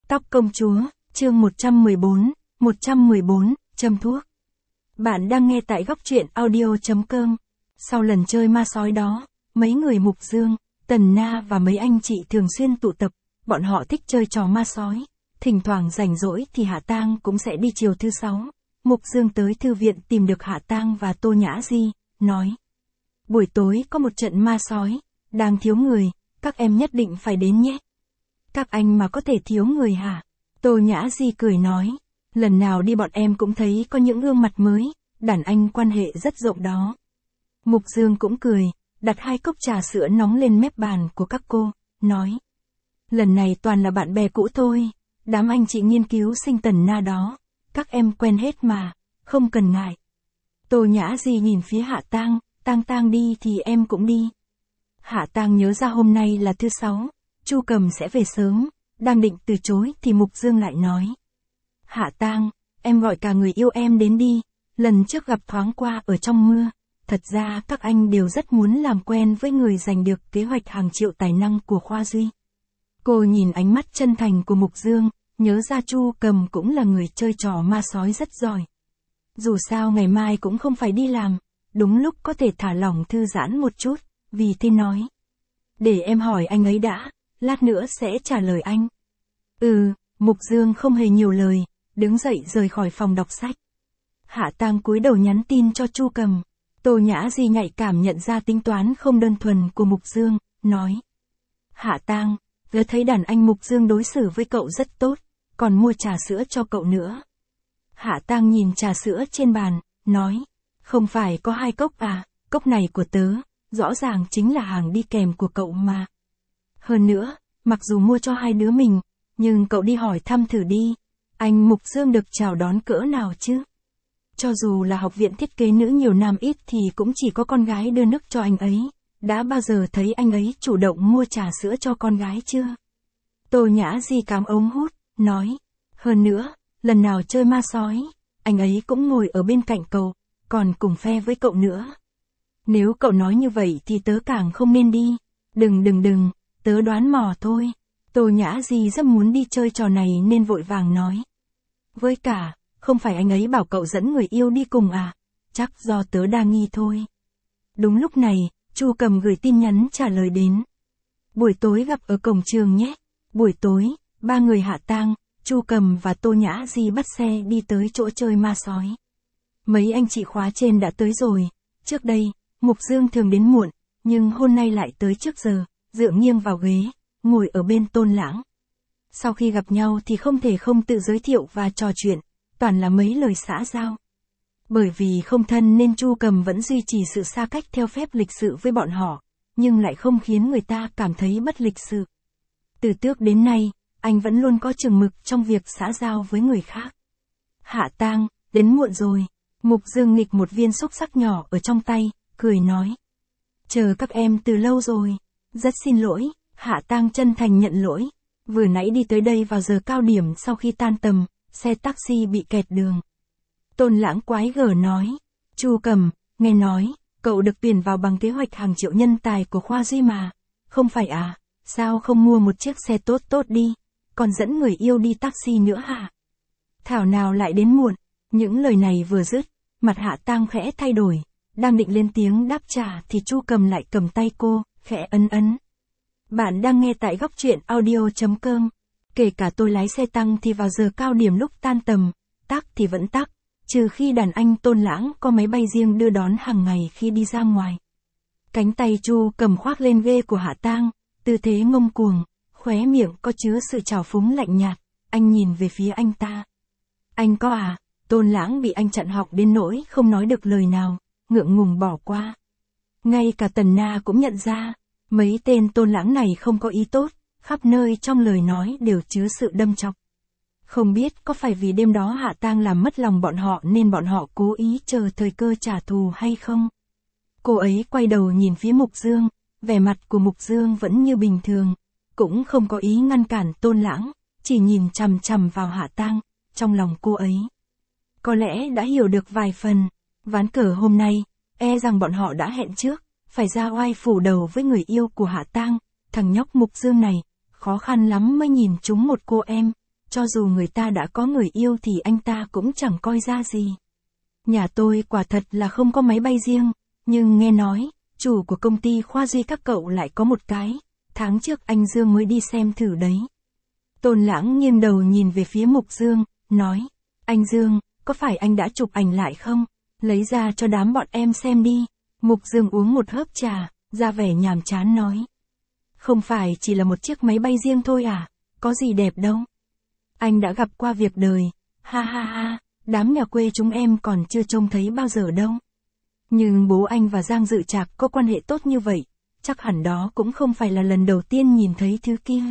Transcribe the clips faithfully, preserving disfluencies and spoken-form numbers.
Tóc công chúa, chương một trăm mười bốn, một trăm mười bốn, châm thuốc. Bạn đang nghe tại góc truyện audio.com. Sau lần chơi ma sói đó, mấy người Mục Dương, Tần Na và mấy anh chị thường xuyên tụ tập, bọn họ thích chơi trò ma sói. Thỉnh thoảng rảnh rỗi thì Hạ Tang cũng sẽ đi chiều thứ sáu. Mục Dương tới thư viện tìm được Hạ Tang và Tô Nhã Di, nói. Buổi tối có một trận ma sói, đang thiếu người, các em nhất định phải đến nhé. Các anh mà có thể thiếu người hả? Tô Nhã Di cười nói. Lần nào đi bọn em cũng thấy có những gương mặt mới, đàn anh quan hệ rất rộng đó. Mục Dương cũng cười, đặt hai cốc trà sữa nóng lên mép bàn của các cô, nói. Lần này toàn là bạn bè cũ thôi, đám anh chị nghiên cứu sinh Tần Na đó, các em quen hết mà, không cần ngại. Tô Nhã Di nhìn phía Hạ Tang, Tang Tang đi thì em cũng đi. Hạ Tang nhớ ra hôm nay là thứ sáu, Chu Cầm sẽ về sớm, đang định từ chối thì Mục Dương lại nói. Hạ Tang, em gọi cả người yêu em đến đi, lần trước gặp thoáng qua ở trong mưa, thật ra các anh đều rất muốn làm quen với người giành được kế hoạch hàng triệu tài năng của Khoa Duy. Cô nhìn ánh mắt chân thành của Mục Dương, nhớ ra Chu Cầm cũng là người chơi trò ma sói rất giỏi. Dù sao ngày mai cũng không phải đi làm, đúng lúc có thể thả lỏng thư giãn một chút, vì thế nói. Để em hỏi anh ấy đã, lát nữa sẽ trả lời anh. Ừ, Mục Dương không hề nhiều lời, đứng dậy rời khỏi phòng đọc sách. Hạ Tang cúi đầu nhắn tin cho Chu Cầm. Tô Nhã Di nhạy cảm nhận ra tính toán không đơn thuần của Mục Dương, nói. Hạ Tang, tớ thấy đàn anh Mục Dương đối xử với cậu rất tốt, còn mua trà sữa cho cậu nữa. Hạ Tang nhìn trà sữa trên bàn, nói. Không phải có hai cốc à, cốc này của tớ, rõ ràng chính là hàng đi kèm của cậu mà. Hơn nữa, mặc dù mua cho hai đứa mình, nhưng cậu đi hỏi thăm thử đi, anh Mục Dương được chào đón cỡ nào chứ? Cho dù là học viện thiết kế nữ nhiều năm ít thì cũng chỉ có con gái đưa nước cho anh ấy, đã bao giờ thấy anh ấy chủ động mua trà sữa cho con gái chưa? Tô Nhã Di cắm ống hút, nói, hơn nữa, lần nào chơi ma sói, anh ấy cũng ngồi ở bên cạnh cậu, còn cùng phe với cậu nữa. Nếu cậu nói như vậy thì tớ càng không nên đi, đừng đừng đừng, tớ đoán mò thôi. Tô Nhã Di rất muốn đi chơi trò này nên vội vàng nói. Với cả, không phải anh ấy bảo cậu dẫn người yêu đi cùng à, chắc do tớ đa nghi thôi. Đúng lúc này, Chu Cầm gửi tin nhắn trả lời đến. Buổi tối gặp ở cổng trường nhé. Buổi tối, ba người Hạ Tang, Chu Cầm và Tô Nhã Di bắt xe đi tới chỗ chơi ma sói. Mấy anh chị khóa trên đã tới rồi, trước đây, Mục Dương thường đến muộn, nhưng hôm nay lại tới trước giờ, dựa nghiêng vào ghế, ngồi ở bên Tôn Lãng. Sau khi gặp nhau thì không thể không tự giới thiệu và trò chuyện, toàn là mấy lời xã giao. Bởi vì không thân nên Chu Cầm vẫn duy trì sự xa cách theo phép lịch sự với bọn họ, nhưng lại không khiến người ta cảm thấy bất lịch sự. Từ trước đến nay, anh vẫn luôn có chừng mực trong việc xã giao với người khác. Hạ Tang, đến muộn rồi. Mục Dương nghịch một viên xúc xắc nhỏ ở trong tay, cười nói. Chờ các em từ lâu rồi. Rất xin lỗi, Hạ Tang chân thành nhận lỗi. Vừa nãy đi tới đây vào giờ cao điểm sau khi tan tầm, xe taxi bị kẹt đường. Tôn Lãng quái gở nói. Chu Cầm, nghe nói, cậu được tuyển vào bằng kế hoạch hàng triệu nhân tài của Khoa Duy mà. Không phải à, sao không mua một chiếc xe tốt tốt đi, còn dẫn người yêu đi taxi nữa hả? Thảo nào lại đến muộn. Những lời này vừa dứt, mặt Hạ Tang khẽ thay đổi, đang định lên tiếng đáp trả thì Chu Cầm lại cầm tay cô, khẽ ấn ấn. Bạn đang nghe tại góc truyện audio.com. Kể cả tôi lái xe tăng thì vào giờ cao điểm lúc tan tầm, tắc thì vẫn tắc, trừ khi đàn anh Tôn Lãng có máy bay riêng đưa đón hàng ngày khi đi ra ngoài. Cánh tay Chu Cầm khoác lên ghê của Hạ Tang, tư thế ngông cuồng, khóe miệng có chứa sự trào phúng lạnh nhạt, anh nhìn về phía anh ta. Anh có à? Tôn Lãng bị anh chặn họng đến nỗi không nói được lời nào, ngượng ngùng bỏ qua. Ngay cả Tần Na cũng nhận ra, mấy tên Tôn Lãng này không có ý tốt, khắp nơi trong lời nói đều chứa sự đâm chọc. Không biết có phải vì đêm đó Hạ Tang làm mất lòng bọn họ nên bọn họ cố ý chờ thời cơ trả thù hay không? Cô ấy quay đầu nhìn phía Mục Dương, vẻ mặt của Mục Dương vẫn như bình thường, cũng không có ý ngăn cản Tôn Lãng, chỉ nhìn chằm chằm vào Hạ Tang, trong lòng cô ấy. Có lẽ đã hiểu được vài phần, ván cờ hôm nay, e rằng bọn họ đã hẹn trước, phải ra oai phủ đầu với người yêu của Hạ Tang, thằng nhóc Mục Dương này, khó khăn lắm mới nhìn trúng một cô em, cho dù người ta đã có người yêu thì anh ta cũng chẳng coi ra gì. Nhà tôi quả thật là không có máy bay riêng, nhưng nghe nói, chủ của công ty Khoa Duy các cậu lại có một cái, tháng trước anh Dương mới đi xem thử đấy. Tôn Lãng nghiêng đầu nhìn về phía Mục Dương, nói, anh Dương, có phải anh đã chụp ảnh lại không? Lấy ra cho đám bọn em xem đi. Mục Dương uống một hớp trà, ra vẻ nhàm chán nói. Không phải chỉ là một chiếc máy bay riêng thôi à, có gì đẹp đâu. Anh đã gặp qua việc đời, ha ha ha, đám nhà quê chúng em còn chưa trông thấy bao giờ đâu. Nhưng bố anh và Giang Dự Trạc có quan hệ tốt như vậy, chắc hẳn đó cũng không phải là lần đầu tiên nhìn thấy thứ kia.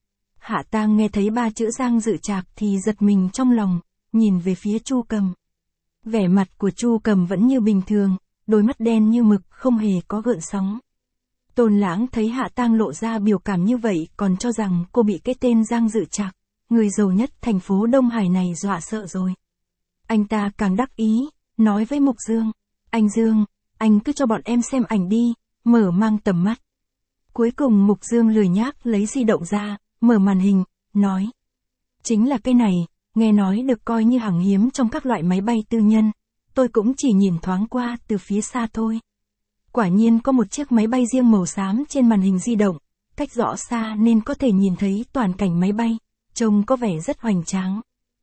Hạ Tang nghe thấy ba chữ Giang Dự Trạc thì giật mình trong lòng, nhìn về phía Chu Cầm. Vẻ mặt của Chu Cầm vẫn như bình thường, đôi mắt đen như mực không hề có gợn sóng. Tôn Lãng thấy Hạ Tang lộ ra biểu cảm như vậy còn cho rằng cô bị cái tên Giang Dự Trạc, người giàu nhất thành phố Đông Hải này dọa sợ rồi. Anh ta càng đắc ý, nói với Mục Dương, anh Dương, anh cứ cho bọn em xem ảnh đi, mở mang tầm mắt. Cuối cùng Mục Dương lười nhác lấy di động ra, mở màn hình, nói. Chính là cái này, nghe nói được coi như hàng hiếm trong các loại máy bay tư nhân, tôi cũng chỉ nhìn thoáng qua từ phía xa thôi. Quả nhiên có một chiếc máy bay riêng màu xám trên màn hình di động, cách rõ xa nên có thể nhìn thấy toàn cảnh máy bay, trông có vẻ rất hoành tráng.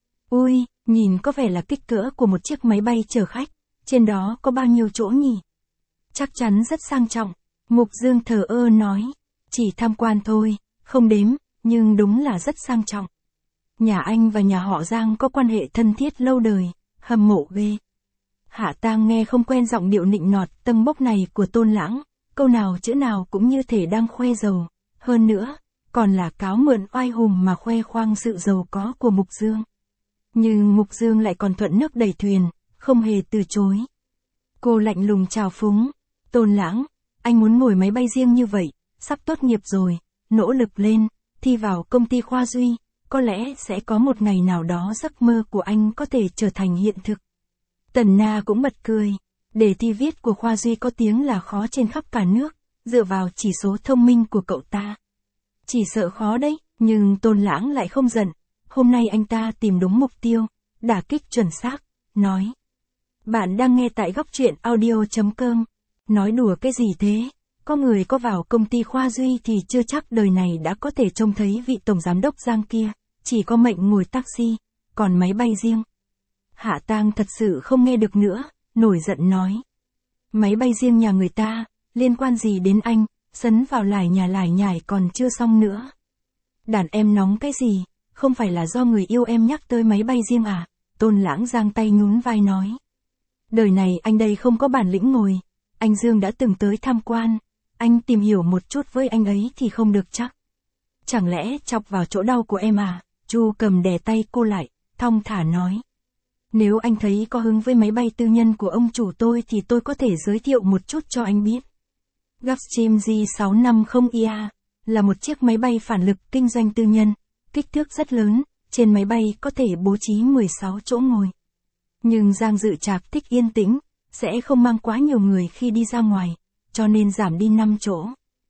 Ui, nhìn có vẻ là kích cỡ của một chiếc máy bay chở khách, trên đó có bao nhiêu chỗ nhỉ? Chắc chắn rất sang trọng, Mục Dương thờ ơ nói, chỉ tham quan thôi, không đếm, nhưng đúng là rất sang trọng. Nhà anh và nhà họ Giang có quan hệ thân thiết lâu đời, hâm mộ ghê. Hạ Tang nghe không quen giọng điệu nịnh nọt tâng bốc này của Tôn Lãng, câu nào chữ nào cũng như thể đang khoe giàu, hơn nữa, còn là cáo mượn oai hùng mà khoe khoang sự giàu có của Mục Dương. Nhưng Mục Dương lại còn thuận nước đẩy thuyền, không hề từ chối. Cô lạnh lùng chào phúng, Tôn Lãng, anh muốn ngồi máy bay riêng như vậy, sắp tốt nghiệp rồi, nỗ lực lên, thi vào công ty Khoa Duy, có lẽ sẽ có một ngày nào đó giấc mơ của anh có thể trở thành hiện thực. Tần Na cũng bật cười, đề thi viết của Khoa Duy có tiếng là khó trên khắp cả nước, dựa vào chỉ số thông minh của cậu ta. Chỉ sợ khó đấy, nhưng Tôn Lãng lại không giận, hôm nay anh ta tìm đúng mục tiêu, đả kích chuẩn xác, nói. Bạn đang nghe tại góc truyện audio chấm com, nói đùa cái gì thế, có người có vào công ty Khoa Duy thì chưa chắc đời này đã có thể trông thấy vị tổng giám đốc Giang kia, chỉ có mệnh ngồi taxi, còn máy bay riêng. Hạ Tang thật sự không nghe được nữa, nổi giận nói. Máy bay riêng nhà người ta, liên quan gì đến anh, sấn vào lải nhà lải nhải còn chưa xong nữa. Đàn em nóng cái gì, không phải là do người yêu em nhắc tới máy bay riêng à, Tôn Lãng giang tay nhún vai nói. Đời này anh đây không có bản lĩnh ngồi, anh Dương đã từng tới tham quan, anh tìm hiểu một chút với anh ấy thì không được chắc. Chẳng lẽ chọc vào chỗ đau của em à, Chu Cầm đè tay cô lại, thong thả nói. Nếu anh thấy có hứng với máy bay tư nhân của ông chủ tôi thì tôi có thể giới thiệu một chút cho anh biết. Gulfstream G sáu năm mươi I A là một chiếc máy bay phản lực kinh doanh tư nhân, kích thước rất lớn, trên máy bay có thể bố trí mười sáu chỗ ngồi. Nhưng Giang Dự Trạc thích yên tĩnh, sẽ không mang quá nhiều người khi đi ra ngoài, cho nên giảm đi năm chỗ.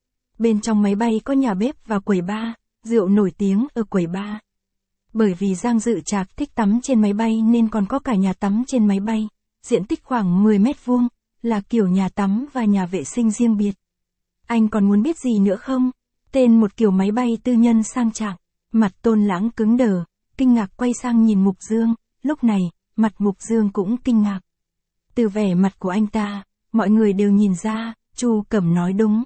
Bên trong máy bay có nhà bếp và quầy bar, rượu nổi tiếng ở quầy bar. Bởi vì Giang Dự Trạc thích tắm trên máy bay nên còn có cả nhà tắm trên máy bay, diện tích khoảng mười mét vuông, là kiểu nhà tắm và nhà vệ sinh riêng biệt. Anh còn muốn biết gì nữa không? Tên một kiểu máy bay tư nhân sang trọng. Mặt Tôn Lãng cứng đờ, kinh ngạc quay sang nhìn Mục Dương, lúc này, mặt Mục Dương cũng kinh ngạc. Từ vẻ mặt của anh ta, mọi người đều nhìn ra, Chu Cẩm nói đúng.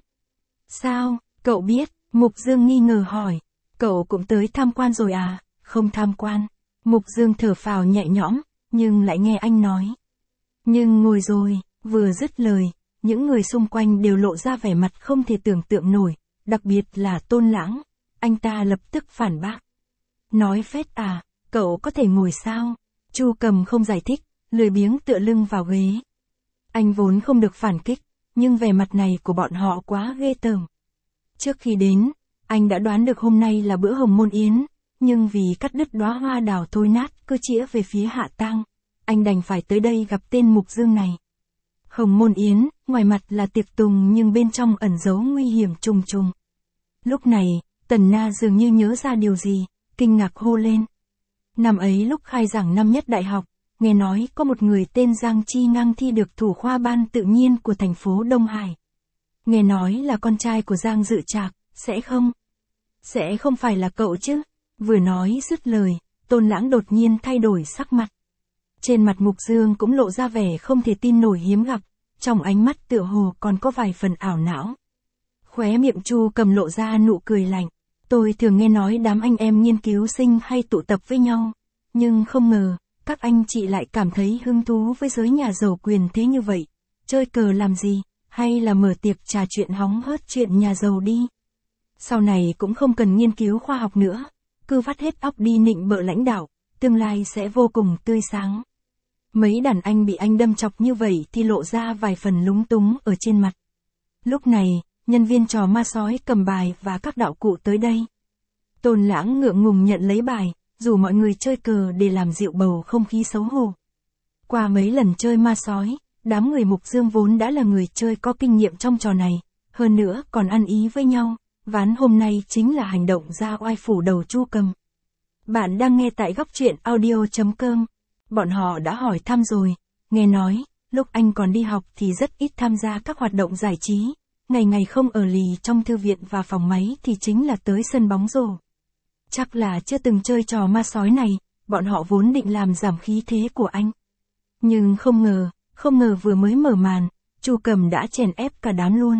Sao, cậu biết? Mục Dương nghi ngờ hỏi. Cậu cũng tới tham quan rồi à? Không tham quan. Mục Dương thở phào nhẹ nhõm, nhưng lại nghe anh nói. Nhưng ngồi rồi, vừa dứt lời, những người xung quanh đều lộ ra vẻ mặt không thể tưởng tượng nổi, đặc biệt là Tôn Lãng. Anh ta lập tức phản bác. Nói phết à, cậu có thể ngồi sao? Chu Cầm không giải thích, lười biếng tựa lưng vào ghế. Anh vốn không được phản kích, nhưng vẻ mặt này của bọn họ quá ghê tởm. Trước khi đến, anh đã đoán được hôm nay là bữa hồng môn yến, nhưng vì cắt đứt đóa hoa đào thối nát cứ chĩa về phía Hạ Tang, anh đành phải tới đây gặp tên Mục Dương này. Hồng môn yến, ngoài mặt là tiệc tùng nhưng bên trong ẩn giấu nguy hiểm trùng trùng. Lúc này, Tần Na dường như nhớ ra điều gì, kinh ngạc hô lên. Năm ấy lúc khai giảng năm nhất đại học, nghe nói có một người tên Giang Chi ngang thi được thủ khoa ban tự nhiên của thành phố Đông Hải. Nghe nói là con trai của Giang Dự Trạc, sẽ không? Sẽ không phải là cậu chứ? Vừa nói dứt lời, Tôn Lãng đột nhiên thay đổi sắc mặt. Trên mặt Mục Dương cũng lộ ra vẻ không thể tin nổi hiếm gặp, trong ánh mắt tựa hồ còn có vài phần ảo não. Khóe miệng Chu Cầm lộ ra nụ cười lạnh. Tôi thường nghe nói đám anh em nghiên cứu sinh hay tụ tập với nhau, nhưng không ngờ, các anh chị lại cảm thấy hứng thú với giới nhà giàu quyền thế như vậy. Chơi cờ làm gì, hay là mở tiệc trà chuyện hóng hớt chuyện nhà giàu đi. Sau này cũng không cần nghiên cứu khoa học nữa, cứ vắt hết óc đi nịnh bợ lãnh đạo, tương lai sẽ vô cùng tươi sáng. Mấy đàn anh bị anh đâm chọc như vậy thì lộ ra vài phần lúng túng ở trên mặt. Lúc này, nhân viên trò ma sói cầm bài và các đạo cụ tới đây. Tôn Lãng ngượng ngùng nhận lấy bài, rủ mọi người chơi cờ để làm dịu bầu không khí xấu hổ. Qua mấy lần chơi ma sói, đám người Mục Dương vốn đã là người chơi có kinh nghiệm trong trò này, hơn nữa còn ăn ý với nhau, ván hôm nay chính là hành động ra oai phủ đầu Chu Cầm. Bạn đang nghe tại góc truyện audio chấm com. Bọn họ đã hỏi thăm rồi, nghe nói, lúc anh còn đi học thì rất ít tham gia các hoạt động giải trí, ngày ngày không ở lì trong thư viện và phòng máy thì chính là tới sân bóng rổ. Chắc là chưa từng chơi trò ma sói này, bọn họ vốn định làm giảm khí thế của anh. Nhưng không ngờ, không ngờ vừa mới mở màn, Chu Cầm đã chèn ép cả đám luôn.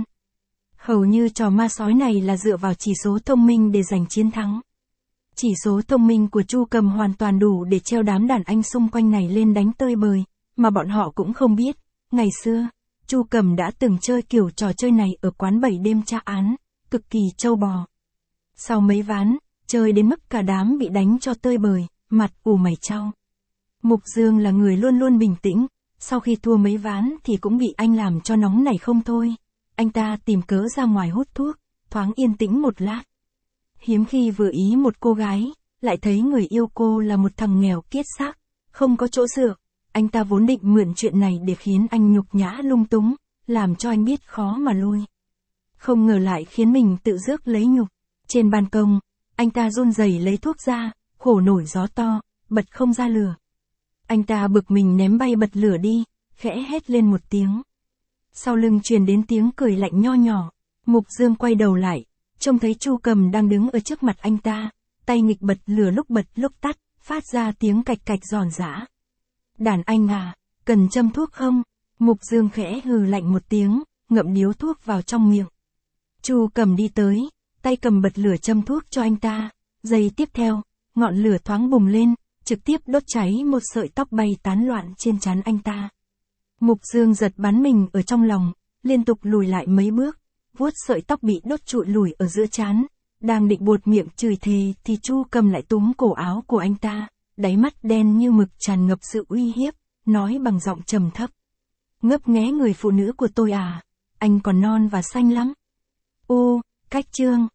Hầu như trò ma sói này là dựa vào chỉ số thông minh để giành chiến thắng. Chỉ số thông minh của Chu Cầm hoàn toàn đủ để treo đám đàn anh xung quanh này lên đánh tơi bời, mà bọn họ cũng không biết, ngày xưa, Chu Cầm đã từng chơi kiểu trò chơi này ở quán bảy đêm tra án, cực kỳ trâu bò. Sau mấy ván, chơi đến mức cả đám bị đánh cho tơi bời, mặt ủ mày chau. Mục Dương là người luôn luôn bình tĩnh, sau khi thua mấy ván thì cũng bị anh làm cho nóng nảy không thôi. Anh ta tìm cớ ra ngoài hút thuốc, thoáng yên tĩnh một lát. Hiếm khi vừa ý một cô gái, lại thấy người yêu cô là một thằng nghèo kiết xác, không có chỗ dựa. Anh ta vốn định mượn chuyện này để khiến anh nhục nhã lung túng, làm cho anh biết khó mà lui. Không ngờ lại khiến mình tự rước lấy nhục. Trên ban công, anh ta run rẩy lấy thuốc ra, khổ nổi gió to, bật không ra lửa. Anh ta bực mình ném bay bật lửa đi, khẽ hét lên một tiếng. Sau lưng truyền đến tiếng cười lạnh nho nhỏ, Mục Dương quay đầu lại, trông thấy Chu Cầm đang đứng ở trước mặt anh ta, tay nghịch bật lửa lúc bật lúc tắt, phát ra tiếng cạch cạch giòn giã. Đàn anh à, cần châm thuốc không? Mục Dương khẽ hừ lạnh một tiếng, ngậm điếu thuốc vào trong miệng. Chu Cầm đi tới, tay cầm bật lửa châm thuốc cho anh ta, giây tiếp theo, ngọn lửa thoáng bùng lên, trực tiếp đốt cháy một sợi tóc bay tán loạn trên trán anh ta. Mục Dương giật bắn mình ở trong lòng, liên tục lùi lại mấy bước, vuốt sợi tóc bị đốt trụi lùi ở giữa trán, đang định buột miệng chửi thề thì Chu Cầm lại túm cổ áo của anh ta, đáy mắt đen như mực tràn ngập sự uy hiếp, nói bằng giọng trầm thấp. Ngấp nghé người phụ nữ của tôi à, anh còn non và xanh lắm. Ô, cách chương.